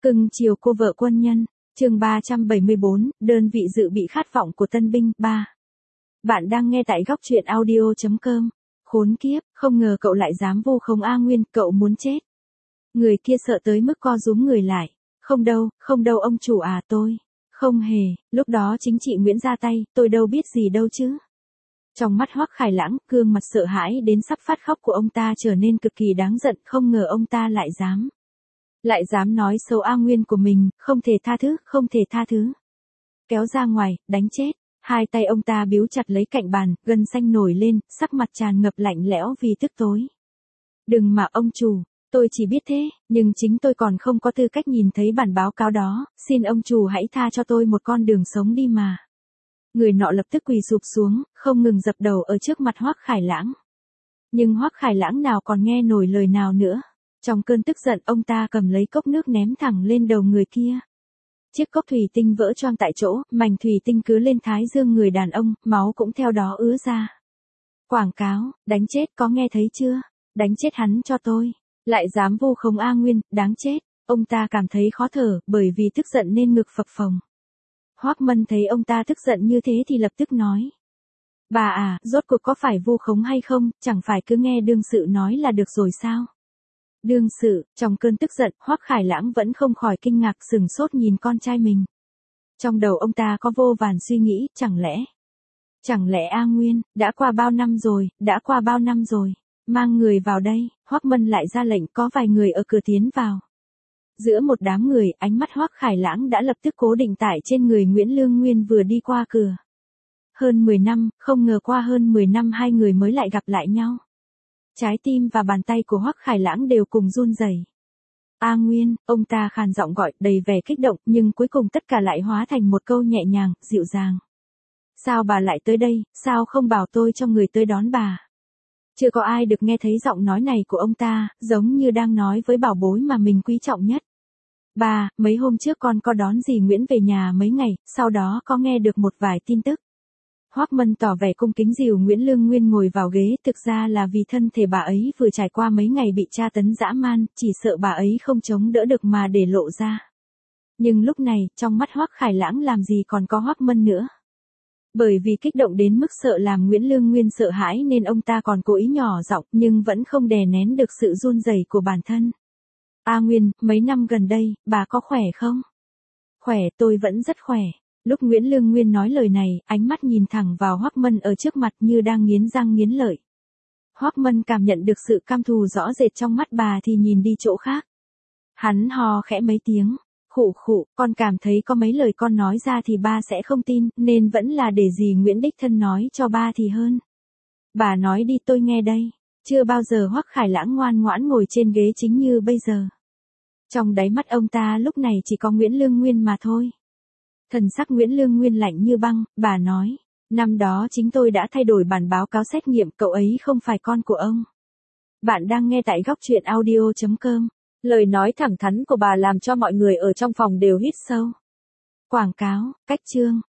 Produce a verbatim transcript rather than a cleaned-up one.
Cưng chiều cô vợ quân nhân, chương ba trăm bảy mươi bốn, đơn vị dự bị khát vọng của tân binh, ba. Bạn đang nghe tại góc truyện audio chấm com. Khốn kiếp, không ngờ cậu lại dám vu khống A Nguyên, cậu muốn chết. Người kia sợ tới mức co rúm người lại. Không đâu, không đâu ông chủ à, tôi. Không hề, lúc đó chính chị Nguyễn ra tay, tôi đâu biết gì đâu chứ. Trong mắt Hoắc Khải Lãng, gương mặt sợ hãi đến sắp phát khóc của ông ta trở nên cực kỳ đáng giận, không ngờ ông ta lại dám. Lại dám nói xấu A Nguyên của mình, không thể tha thứ, không thể tha thứ. Kéo ra ngoài, đánh chết. Hai tay ông ta biếu chặt lấy cạnh bàn, gân xanh nổi lên, sắc mặt tràn ngập lạnh lẽo vì tức tối. Đừng mà ông chủ, tôi chỉ biết thế, nhưng chính tôi còn không có tư cách nhìn thấy bản báo cáo đó, xin ông chủ hãy tha cho tôi một con đường sống đi mà. Người nọ lập tức quỳ sụp xuống, không ngừng dập đầu ở trước mặt Hoắc Khải Lãng. Nhưng Hoắc Khải Lãng nào còn nghe nổi lời nào nữa. Trong cơn tức giận ông ta cầm lấy cốc nước ném thẳng lên đầu người kia. Chiếc cốc thủy tinh vỡ choang tại chỗ, mảnh thủy tinh cứ lên thái dương người đàn ông, máu cũng theo đó ứa ra. Quảng cáo, đánh chết có nghe thấy chưa? Đánh chết hắn cho tôi. Lại dám vu khống A Nguyên, đáng chết. Ông ta cảm thấy khó thở, bởi vì tức giận nên ngực phập phồng. Hoắc Mân thấy ông ta tức giận như thế thì lập tức nói. Bà à, rốt cuộc có phải vu khống hay không, chẳng phải cứ nghe đương sự nói là được rồi sao? Đương sự, trong cơn tức giận, Hoắc Khải Lãng vẫn không khỏi kinh ngạc sừng sốt nhìn con trai mình. Trong đầu ông ta có vô vàn suy nghĩ, chẳng lẽ, chẳng lẽ A Nguyên, đã qua bao năm rồi, đã qua bao năm rồi, mang người vào đây, Hoắc Mân lại ra lệnh có vài người ở cửa tiến vào. Giữa một đám người, ánh mắt Hoắc Khải Lãng đã lập tức cố định tại trên người Nguyễn Lương Nguyên vừa đi qua cửa. Hơn mười năm, không ngờ qua hơn mười năm hai người mới lại gặp lại nhau. Trái tim và bàn tay của Hoắc Khải Lãng đều cùng run rẩy. A Nguyên, ông ta khàn giọng gọi đầy vẻ kích động, nhưng cuối cùng tất cả lại hóa thành một câu nhẹ nhàng, dịu dàng. Sao bà lại tới đây, sao không bảo tôi cho người tới đón bà? Chưa có ai được nghe thấy giọng nói này của ông ta, giống như đang nói với bảo bối mà mình quý trọng nhất. Bà, mấy hôm trước con có đón dì Nguyễn về nhà mấy ngày, sau đó có nghe được một vài tin tức. Hoắc Mân tỏ vẻ cung kính dìu Nguyễn Lương Nguyên ngồi vào ghế, thực ra là vì thân thể bà ấy vừa trải qua mấy ngày bị tra tấn dã man, chỉ sợ bà ấy không chống đỡ được mà để lộ ra. Nhưng lúc này, trong mắt Hoắc Khải Lãng làm gì còn có Hoắc Mân nữa. Bởi vì kích động đến mức sợ làm Nguyễn Lương Nguyên sợ hãi nên ông ta còn cố ý nhỏ giọng nhưng vẫn không đè nén được sự run rẩy của bản thân. A Nguyên, mấy năm gần đây, bà có khỏe không? Khỏe, tôi vẫn rất khỏe. Lúc Nguyễn Lương Nguyên nói lời này, ánh mắt nhìn thẳng vào Hoắc Mân ở trước mặt như đang nghiến răng nghiến lợi. Hoắc Mân cảm nhận được sự căm thù rõ rệt trong mắt bà thì nhìn đi chỗ khác. Hắn hò khẽ mấy tiếng, khụ khụ, con cảm thấy có mấy lời con nói ra thì ba sẽ không tin, nên vẫn là để dì Nguyễn đích thân nói cho ba thì hơn. Bà nói đi tôi nghe đây. Chưa bao giờ Hoắc Khải Lãng ngoan ngoãn ngồi trên ghế chính như bây giờ. Trong đáy mắt ông ta lúc này chỉ có Nguyễn Lương Nguyên mà thôi. Thần sắc Nguyễn Lương Nguyên lạnh như băng, bà nói, năm đó chính tôi đã thay đổi bản báo cáo xét nghiệm, cậu ấy không phải con của ông. Bạn đang nghe tại góc truyện audio chấm com. Lời nói thẳng thắn của bà làm cho mọi người ở trong phòng đều hít sâu. Quảng cáo, cách chương,